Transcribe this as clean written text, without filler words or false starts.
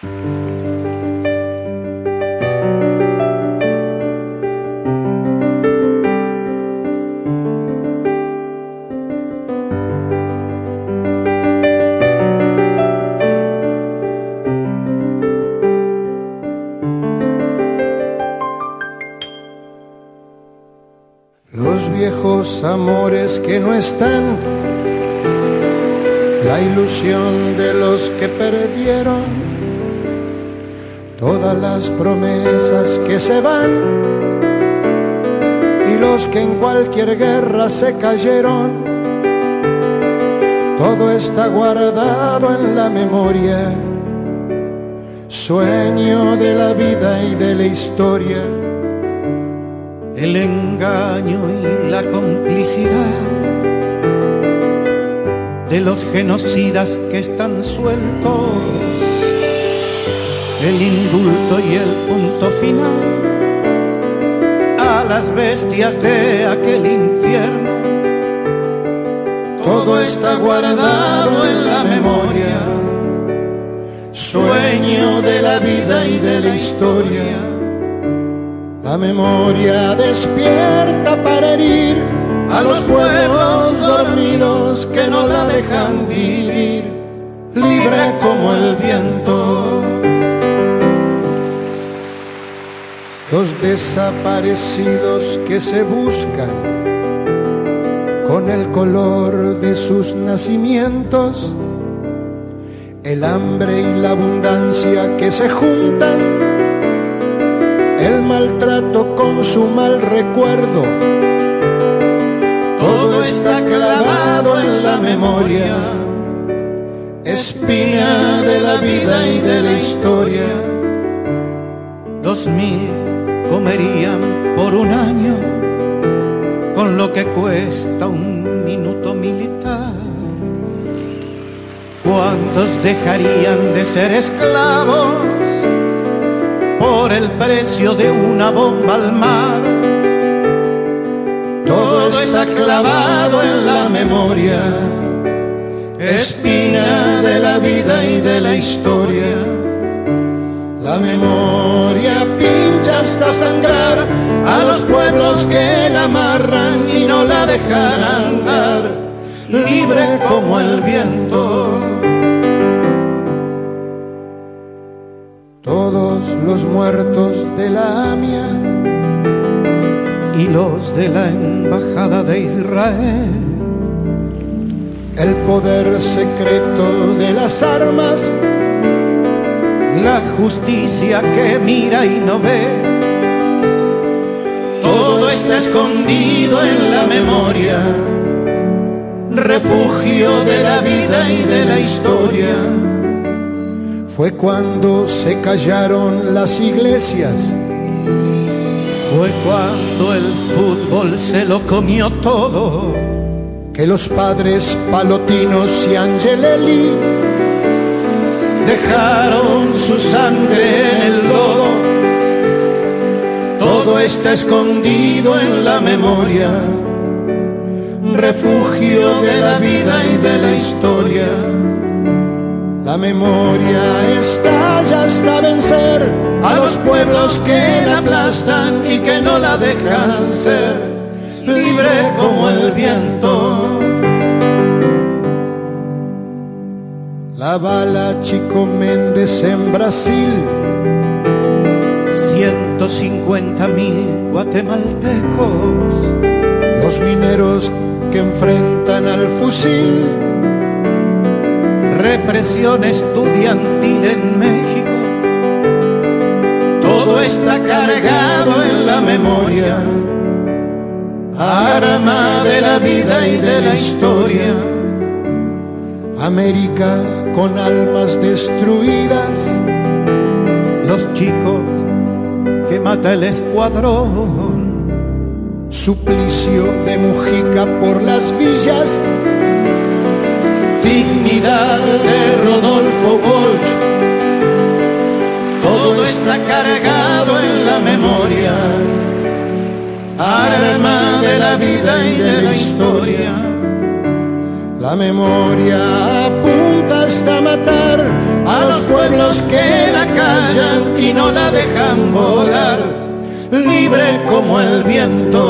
Los viejos amores que no están, la ilusión de los que perdieron, todas las promesas que se van y los que en cualquier guerra se cayeron, todo está guardado en la memoria, sueño de la vida y de la historia. El engaño y la complicidad de los genocidas que están sueltos, el indulto y el punto final a las bestias de aquel infierno. Todo está guardado en la memoria, sueño de la vida y de la historia. La memoria despierta para herir a los pueblos dormidos que no la dejan vivir, libre como el viento. Los desaparecidos que se buscan con el color de sus nacimientos, el hambre y la abundancia que se juntan, el maltrato con su mal recuerdo, todo está clavado en la memoria, espina de la vida y de la historia. 2000 comerían por un año con lo que cuesta un minuto militar. ¿Cuántos dejarían de ser esclavos por el precio de una bomba al mar? Todo está clavado en la memoria, espina de la vida y de la historia. La memoria pincha hasta sangrar a los pueblos que la amarran y no la dejan andar, libre como el viento. Todos los muertos de la AMIA y los de la Embajada de Israel, el poder secreto de las armas, la justicia que mira y no ve, todo está escondido en la memoria, refugio de la vida y de la historia. Fue cuando se callaron las iglesias, fue cuando el fútbol se lo comió todo, que los padres Palotinos y Angelelli dejaron su sangre en el lodo. Todo está escondido en la memoria, refugio de la vida y de la historia. La memoria estalla hasta vencer a los pueblos que la aplastan y que no la dejan ser, libre como el viento. La bala Chico Méndez en Brasil, 150.000 guatemaltecos, los mineros que enfrentan al fusil, represión estudiantil en México, todo está cargado en la memoria, arma de la vida y de la historia. América con almas destruidas, los chicos que mata el escuadrón, suplicio de Mujica por las villas, dignidad de Rodolfo Walsh, todo está cargado en la memoria, arma de la vida y de la historia. La La memoria apunta hasta matar a los pueblos que la callan y no la dejan volar, libre como el viento